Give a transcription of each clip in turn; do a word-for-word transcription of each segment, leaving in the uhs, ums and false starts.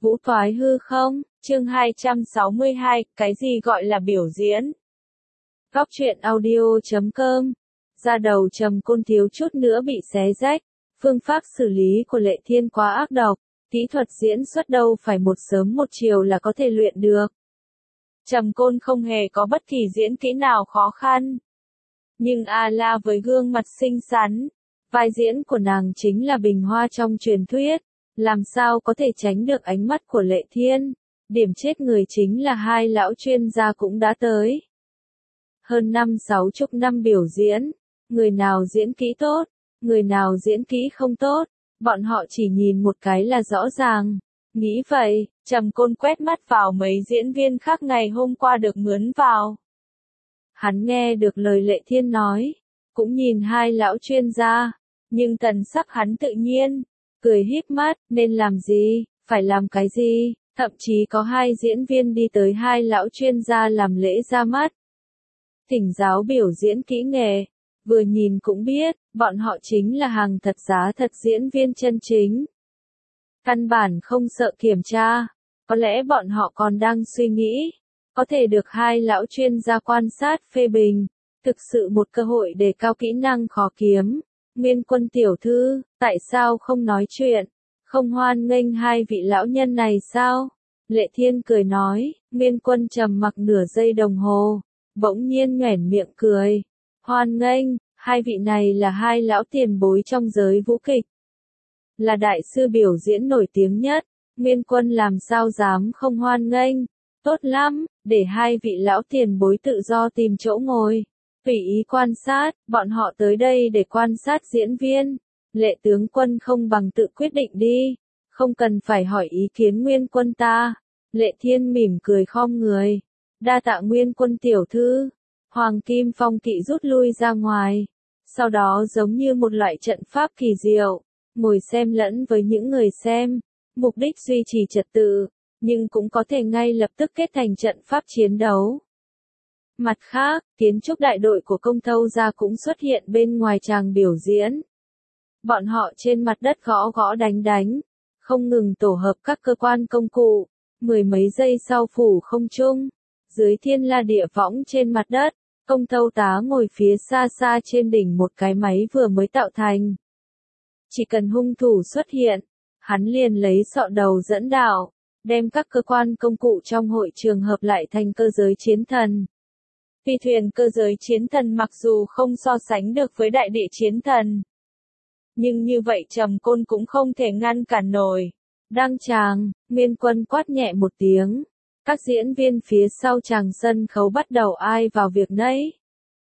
Vũ thoái hư không? Chương hai trăm sáu mươi hai, cái gì gọi là biểu diễn? Góc truyện audio chấm com. Da đầu Trầm Côn thiếu chút nữa bị xé rách, phương pháp xử lý của Lệ Thiên quá ác độc, kỹ thuật diễn xuất đâu phải một sớm một chiều là có thể luyện được. Trầm Côn không hề có bất kỳ diễn kỹ nào khó khăn. Nhưng A La với gương mặt xinh xắn, vai diễn của nàng chính là bình hoa trong truyền thuyết, làm sao có thể tránh được ánh mắt của Lệ Thiên. Điểm chết người chính là hai lão chuyên gia cũng đã tới. Hơn năm sáu chục năm biểu diễn, người nào diễn kỹ tốt, người nào diễn kỹ không tốt, bọn họ chỉ nhìn một cái là rõ ràng. Nghĩ vậy, Trầm Côn quét mắt vào mấy diễn viên khác ngày hôm qua được mướn vào. Hắn nghe được lời Lệ Thiên nói, cũng nhìn hai lão chuyên gia, nhưng thần sắc hắn tự nhiên, cười híp mắt, nên làm gì, phải làm cái gì, thậm chí có hai diễn viên đi tới hai lão chuyên gia làm lễ ra mắt. Thỉnh giáo biểu diễn kỹ nghệ, vừa nhìn cũng biết, bọn họ chính là hàng thật giá thật diễn viên chân chính. Căn bản không sợ kiểm tra, có lẽ bọn họ còn đang suy nghĩ, có thể được hai lão chuyên gia quan sát phê bình, thực sự một cơ hội đề cao kỹ năng khó kiếm. Nguyên Quân tiểu thư, tại sao không nói chuyện, không hoan nghênh hai vị lão nhân này sao? Lệ Thiên cười nói. Nguyên Quân trầm mặc nửa giây đồng hồ, bỗng nhiên nhoẻn miệng cười. Hoan nghênh, hai vị này là hai lão tiền bối trong giới vũ kịch, là đại sư biểu diễn nổi tiếng nhất, Nguyên Quân làm sao dám không hoan nghênh. Tốt lắm, để hai vị lão tiền bối tự do tìm chỗ ngồi, tùy ý quan sát, bọn họ tới đây để quan sát diễn viên. Lệ tướng quân không bằng tự quyết định đi, không cần phải hỏi ý kiến Nguyên Quân ta. Lệ Thiên mỉm cười khom người. Đa tạ Nguyên Quân tiểu thư. Hoàng Kim Phong kỵ rút lui ra ngoài, sau đó giống như một loại trận pháp kỳ diệu, ngồi xem lẫn với những người xem, mục đích duy trì trật tự, nhưng cũng có thể ngay lập tức kết thành trận pháp chiến đấu. Mặt khác, kiến trúc đại đội của Công Thâu gia cũng xuất hiện bên ngoài tràng biểu diễn. Bọn họ trên mặt đất gõ gõ đánh đánh, không ngừng tổ hợp các cơ quan công cụ, mười mấy giây sau phủ không trung, dưới thiên la địa võng trên mặt đất, Công Thâu tá ngồi phía xa xa trên đỉnh một cái máy vừa mới tạo thành. Chỉ cần hung thủ xuất hiện, hắn liền lấy sọ đầu dẫn đạo, đem các cơ quan công cụ trong hội trường hợp lại thành cơ giới chiến thần. Phi thuyền cơ giới chiến thần mặc dù không so sánh được với đại địa chiến thần, nhưng như vậy Trầm Côn cũng không thể ngăn cản nổi. Đăng tràng, Nguyên Quân quát nhẹ một tiếng. Các diễn viên phía sau tràng sân khấu bắt đầu ai vào việc nấy.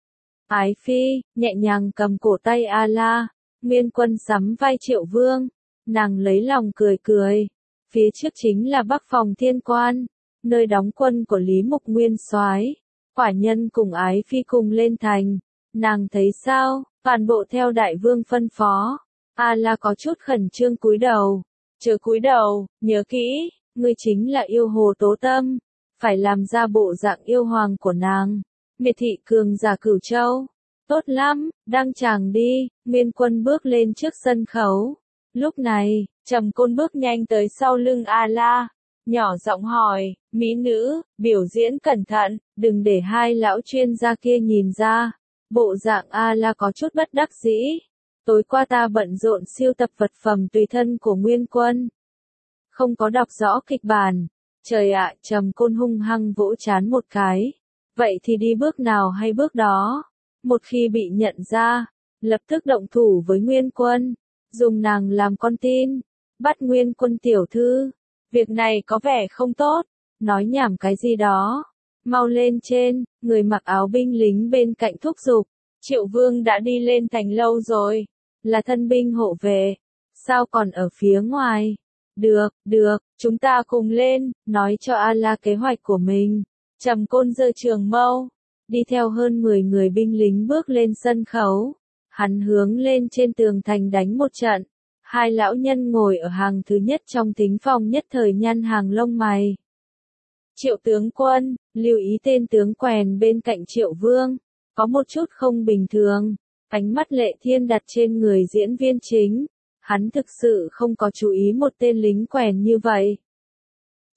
Ái Phi, nhẹ nhàng cầm cổ tay A La, Nguyên Quân sắm vai Triệu Vương, nàng lấy lòng cười cười. Phía trước chính là Bắc Phòng Thiên Quan, nơi đóng quân của Lý Mục Nguyên Soái. Quả nhân cùng Ái Phi cùng lên thành, nàng thấy sao, toàn bộ theo đại vương phân phó. A La có chút khẩn trương cúi đầu, chớ cúi đầu, nhớ kỹ, ngươi chính là yêu hồ Tố Tâm, phải làm ra bộ dạng yêu hoàng của nàng. Miệt thị cường giả Cửu Châu. Tốt lắm, đăng tràng đi. Nguyên Quân bước lên trước sân khấu. Lúc này, Trầm Côn bước nhanh tới sau lưng A La, nhỏ giọng hỏi, mỹ nữ, biểu diễn cẩn thận, đừng để hai lão chuyên gia kia nhìn ra. Bộ dạng A La có chút bất đắc dĩ. Tối qua ta bận rộn siêu tập vật phẩm tùy thân của Nguyên Quân, không có đọc rõ kịch bản. Trời ạ, Trầm Côn hung hăng vỗ trán một cái. Vậy thì đi bước nào hay bước đó. Một khi bị nhận ra, lập tức động thủ với Nguyên Quân, dùng nàng làm con tin, bắt Nguyên Quân tiểu thư. Việc này có vẻ không tốt, nói nhảm cái gì đó. Mau lên trên, người mặc áo binh lính bên cạnh thúc giục. Triệu Vương đã đi lên thành lâu rồi, là thân binh hộ vệ, sao còn ở phía ngoài? Được, được, chúng ta cùng lên, nói cho A La kế hoạch của mình. Trầm Côn giơ trường mâu, đi theo hơn mười người binh lính bước lên sân khấu. Hắn hướng lên trên tường thành đánh một trận. Hai lão nhân ngồi ở hàng thứ nhất trong thính phòng nhất thời nhăn hàng lông mày. Triệu tướng quân, lưu ý tên tướng quèn bên cạnh Triệu Vương, có một chút không bình thường. Ánh mắt Lệ Thiên đặt trên người diễn viên chính. Hắn thực sự không có chú ý một tên lính quèn như vậy.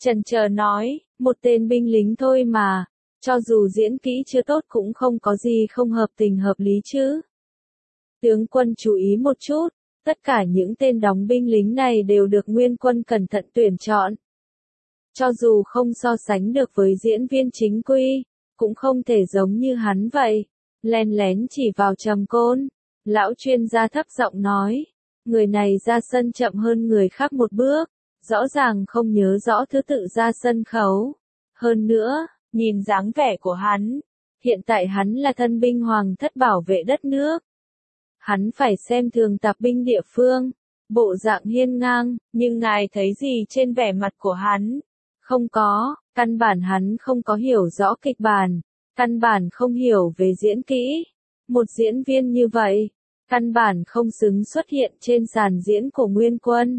chần chờ nói, một tên binh lính thôi mà, cho dù diễn kỹ chưa tốt cũng không có gì không hợp tình hợp lý chứ. Tướng quân chú ý một chút, tất cả những tên đóng binh lính này đều được Nguyên Quân cẩn thận tuyển chọn. Cho dù không so sánh được với diễn viên chính quy, cũng không thể giống như hắn vậy. Len lén chỉ vào Trầm Côn, lão chuyên gia thấp giọng nói, người này ra sân chậm hơn người khác một bước, rõ ràng không nhớ rõ thứ tự ra sân khấu. Hơn nữa, nhìn dáng vẻ của hắn, hiện tại hắn là thân binh hoàng thất bảo vệ đất nước. Hắn phải xem thường tạp binh địa phương, bộ dạng hiên ngang, nhưng ngài thấy gì trên vẻ mặt của hắn? Không có, căn bản hắn không có hiểu rõ kịch bản, căn bản không hiểu về diễn kỹ. Một diễn viên như vậy, căn bản không xứng xuất hiện trên sàn diễn của Nguyên Quân.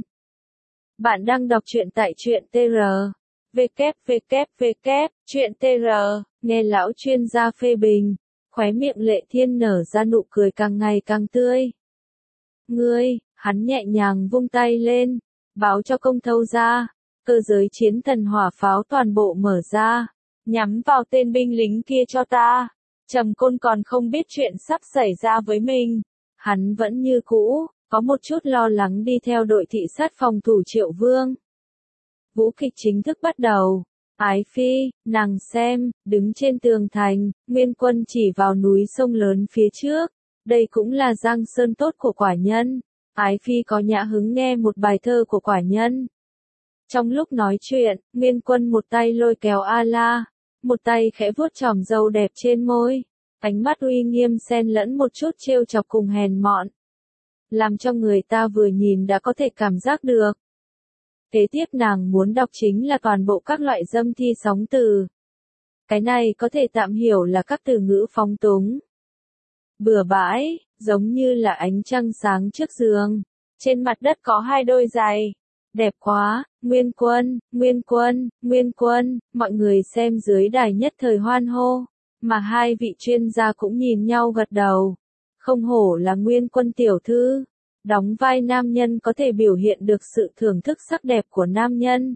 Bạn đang đọc truyện tại truyện tê rờ. vê kép vê kép vê kép, truyện tê rờ, nghe lão chuyên gia phê bình, khóe miệng Lệ Thiên nở ra nụ cười càng ngày càng tươi. Ngươi, hắn nhẹ nhàng vung tay lên, báo cho công thâu ra, cơ giới chiến thần hỏa pháo toàn bộ mở ra, nhắm vào tên binh lính kia cho ta. Trầm Côn còn không biết chuyện sắp xảy ra với mình, hắn vẫn như cũ, có một chút lo lắng đi theo đội thị sát phòng thủ Triệu Vương. Vũ kịch chính thức bắt đầu. Ái Phi, nàng xem, đứng trên tường thành, Nguyên Quân chỉ vào núi sông lớn phía trước. Đây cũng là giang sơn tốt của quả nhân. Ái Phi có nhã hứng nghe một bài thơ của quả nhân. Trong lúc nói chuyện, Nguyên Quân một tay lôi kéo A-la, một tay khẽ vuốt chòm râu đẹp trên môi. Ánh mắt uy nghiêm xen lẫn một chút trêu chọc cùng hèn mọn. Làm cho người ta vừa nhìn đã có thể cảm giác được. Kế tiếp nàng muốn đọc chính là toàn bộ các loại dâm thi sóng từ. Cái này có thể tạm hiểu là các từ ngữ phóng túng. Bừa bãi, giống như là ánh trăng sáng trước giường. Trên mặt đất có hai đôi giày. Đẹp quá, Nguyên Quân, Nguyên Quân, Nguyên Quân, mọi người xem dưới đài nhất thời hoan hô. Mà hai vị chuyên gia cũng nhìn nhau gật đầu. Không hổ là Nguyên Quân tiểu thư. Đóng vai nam nhân có thể biểu hiện được sự thưởng thức sắc đẹp của nam nhân.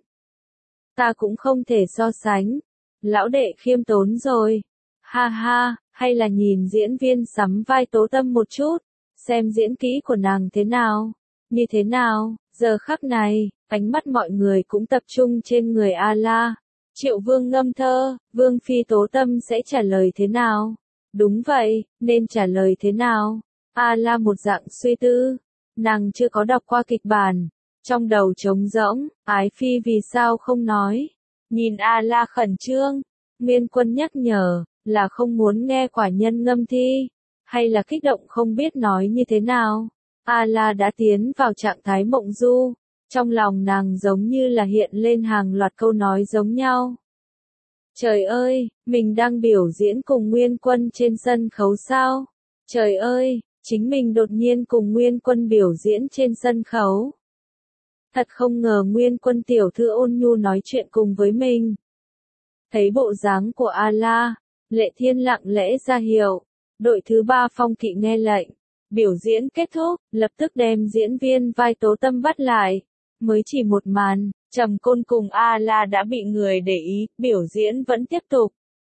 Ta cũng không thể so sánh. Lão đệ khiêm tốn rồi. Ha ha, hay là nhìn diễn viên sắm vai Tố Tâm một chút. Xem diễn kỹ của nàng thế nào. Như thế nào, giờ khắc này, ánh mắt mọi người cũng tập trung trên người A-la. Triệu Vương ngâm thơ, Vương Phi Tố Tâm sẽ trả lời thế nào? Đúng vậy, nên trả lời thế nào? A-la một dạng suy tư. Nàng chưa có đọc qua kịch bản, trong đầu trống rỗng, Ái Phi vì sao không nói. Nhìn A-la khẩn trương, Nguyên Quân nhắc nhở, là không muốn nghe quả nhân ngâm thi, hay là kích động không biết nói như thế nào. A-la đã tiến vào trạng thái mộng du, trong lòng nàng giống như là hiện lên hàng loạt câu nói giống nhau. Trời ơi, mình đang biểu diễn cùng Nguyên Quân trên sân khấu sao? Trời ơi! Chính mình đột nhiên cùng Nguyên Quân biểu diễn trên sân khấu. Thật không ngờ Nguyên Quân tiểu thư ôn nhu nói chuyện cùng với mình. Thấy bộ dáng của A-la, Lệ Thiên lặng lẽ ra hiệu. Đội thứ ba phong kỵ nghe lệnh. Biểu diễn kết thúc, lập tức đem diễn viên vai Tố Tâm bắt lại. Mới chỉ một màn, Trầm Côn cùng A-la đã bị người để ý, biểu diễn vẫn tiếp tục.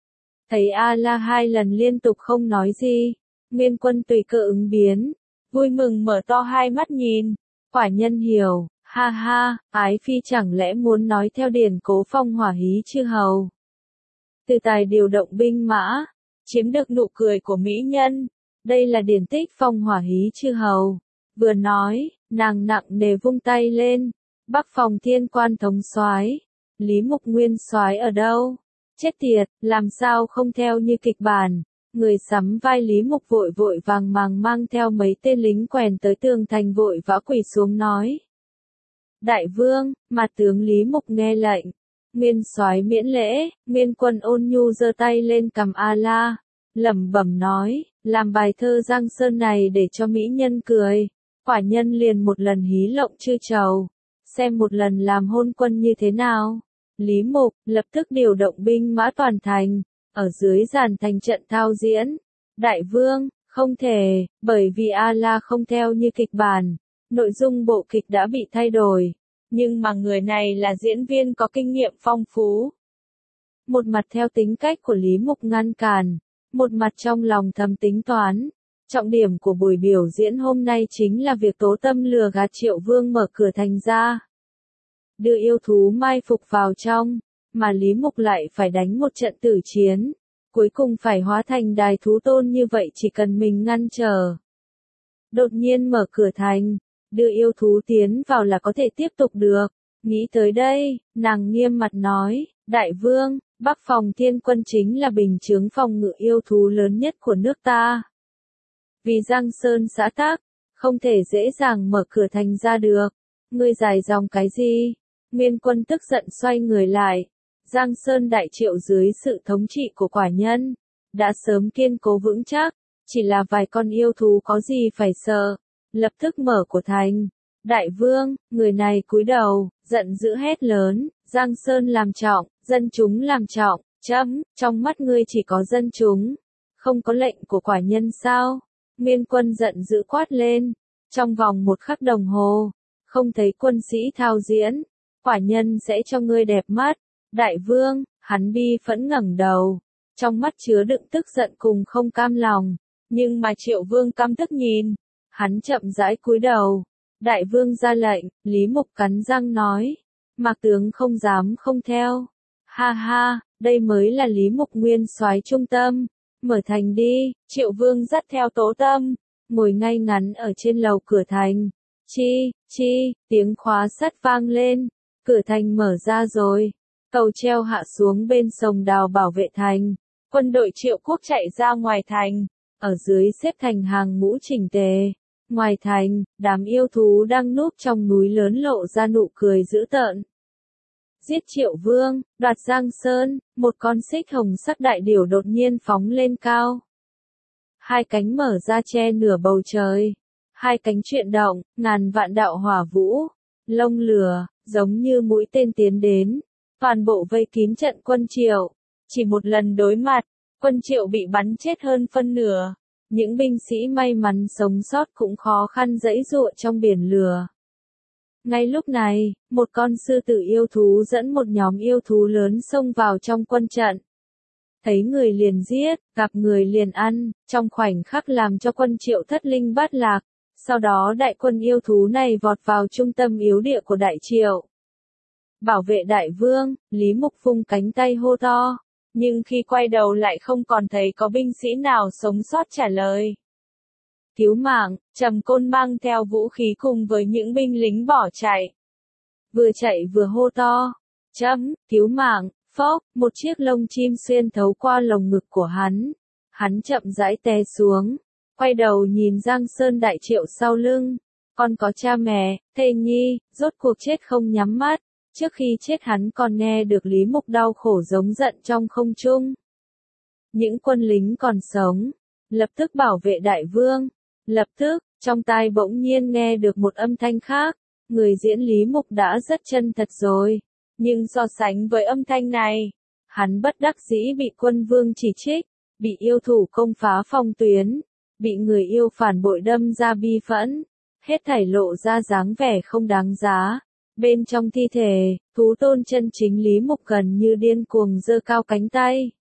Thấy A-la hai lần liên tục không nói gì. Nguyên Quân tùy cơ ứng biến, vui mừng mở to hai mắt nhìn, quả nhân hiểu, ha ha, Ái Phi chẳng lẽ muốn nói theo điển cố phong hỏa hí chư hầu. Từ tài điều động binh mã, chiếm được nụ cười của mỹ nhân, đây là điển tích phong hỏa hí chư hầu. Vừa nói, nàng nặng nề vung tay lên, Bắc Phòng Thiên Quan thống soái, Lý Mục Nguyên soái ở đâu? Chết tiệt, làm sao không theo như kịch bản. Người sắm vai Lý Mục vội vội vàng màng mang theo mấy tên lính quèn tới tường thành vội vã quỳ xuống nói. Đại vương, mặt tướng Lý Mục nghe lệnh. Nguyên soái miễn lễ, Nguyên Quân ôn nhu giơ tay lên cầm A-la, lẩm bẩm nói, làm bài thơ Giang Sơn này để cho mỹ nhân cười. Quả nhân liền một lần hí lộng chư trầu, xem một lần làm hôn quân như thế nào. Lý Mục lập tức điều động binh mã toàn thành. Ở dưới giàn thành trận thao diễn. Đại vương, không thể, bởi vì A-la không theo như kịch bản. Nội dung bộ kịch đã bị thay đổi. Nhưng mà người này là diễn viên có kinh nghiệm phong phú. Một mặt theo tính cách của Lý Mục ngăn cản, một mặt trong lòng thầm tính toán. Trọng điểm của buổi biểu diễn hôm nay chính là việc Tố Tâm lừa gạt Triệu Vương mở cửa thành ra. Đưa yêu thú mai phục vào trong, mà Lý Mục lại phải đánh một trận tử chiến. Cuối cùng phải hóa thành đài thú tôn như vậy chỉ cần mình ngăn trở. Đột nhiên mở cửa thành, đưa yêu thú tiến vào là có thể tiếp tục được. Nghĩ tới đây, nàng nghiêm mặt nói, Đại Vương, Bắc Phòng Thiên Quân chính là bình chướng phòng ngự yêu thú lớn nhất của nước ta. Vì Giang Sơn xã tắc, không thể dễ dàng mở cửa thành ra được. Ngươi dài dòng cái gì? Miên Quân tức giận xoay người lại. Giang Sơn Đại Triệu dưới sự thống trị của quả nhân, đã sớm kiên cố vững chắc, chỉ là vài con yêu thú có gì phải sợ. Lập tức mở của thành. Đại Vương, người này cúi đầu, giận dữ hét lớn, Giang Sơn làm trọng, dân chúng làm trọng, chấm, trong mắt ngươi chỉ có dân chúng, không có lệnh của quả nhân sao? Miên Quân giận dữ quát lên, trong vòng một khắc đồng hồ, không thấy quân sĩ thao diễn, quả nhân sẽ cho ngươi đẹp mắt. Đại Vương, hắn bi phẫn ngẩng đầu, trong mắt chứa đựng tức giận cùng không cam lòng, nhưng mà Triệu Vương căm tức nhìn, hắn chậm rãi cúi đầu. Đại Vương ra lệnh, Lý Mục cắn răng nói, Mạc tướng không dám không theo. Ha ha, đây mới là Lý Mục nguyên soái trung tâm, mở thành đi. Triệu Vương dắt theo Tố Tâm, ngồi ngay ngắn ở trên lầu cửa thành. Chi, chi, tiếng khóa sắt vang lên, cửa thành mở ra rồi. Cầu treo hạ xuống bên sông Đào bảo vệ thành. Quân đội Triệu Quốc chạy ra ngoài thành, ở dưới xếp thành hàng ngũ chỉnh tề. Ngoài thành, đám yêu thú đang núp trong núi lớn lộ ra nụ cười dữ tợn. Giết Triệu Vương, đoạt Giang Sơn, một con xích hồng sắc đại điểu đột nhiên phóng lên cao. Hai cánh mở ra che nửa bầu trời. Hai cánh chuyển động, ngàn vạn đạo hỏa vũ, lông lửa, giống như mũi tên tiến đến. Toàn bộ vây kín trận quân Triệu. Chỉ một lần đối mặt, quân Triệu bị bắn chết hơn phân nửa. Những binh sĩ may mắn sống sót cũng khó khăn giãy giụa trong biển lửa. Ngay lúc này, một con sư tử yêu thú dẫn một nhóm yêu thú lớn xông vào trong quân trận. Thấy người liền giết, gặp người liền ăn, trong khoảnh khắc làm cho quân Triệu thất linh bát lạc. Sau đó đại quân yêu thú này vọt vào trung tâm yếu địa của Đại Triệu. Bảo vệ Đại Vương, Lý Mục vung cánh tay hô to. Nhưng khi quay đầu lại không còn thấy có binh sĩ nào sống sót trả lời. Cứu mạng, Trầm Côn mang theo vũ khí cùng với những binh lính bỏ chạy. Vừa chạy vừa hô to. Chấm, cứu mạng, phốc, một chiếc lông chim xuyên thấu qua lồng ngực của hắn. Hắn chậm rãi té xuống. Quay đầu nhìn Giang Sơn Đại Triệu sau lưng. Còn có cha mẹ, thê nhi, rốt cuộc chết không nhắm mắt. Trước khi chết hắn còn nghe được Lý Mục đau khổ giống giận trong không trung. Những quân lính còn sống, lập tức bảo vệ Đại Vương. Lập tức, trong tai bỗng nhiên nghe được một âm thanh khác. Người diễn Lý Mục đã rất chân thật rồi. Nhưng so sánh với âm thanh này, hắn bất đắc dĩ bị quân vương chỉ trích, bị yêu thủ công phá phòng tuyến, bị người yêu phản bội đâm ra bi phẫn. Hết thảy lộ ra dáng vẻ không đáng giá. Bên trong thi thể, thú tôn chân chính Lý Mục gần như điên cuồng giơ cao cánh tay.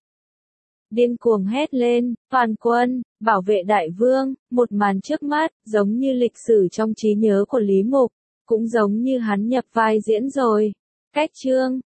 Điên cuồng hét lên, toàn quân, bảo vệ Đại Vương, một màn trước mắt, giống như lịch sử trong trí nhớ của Lý Mục, cũng giống như hắn nhập vai diễn rồi. Cách chương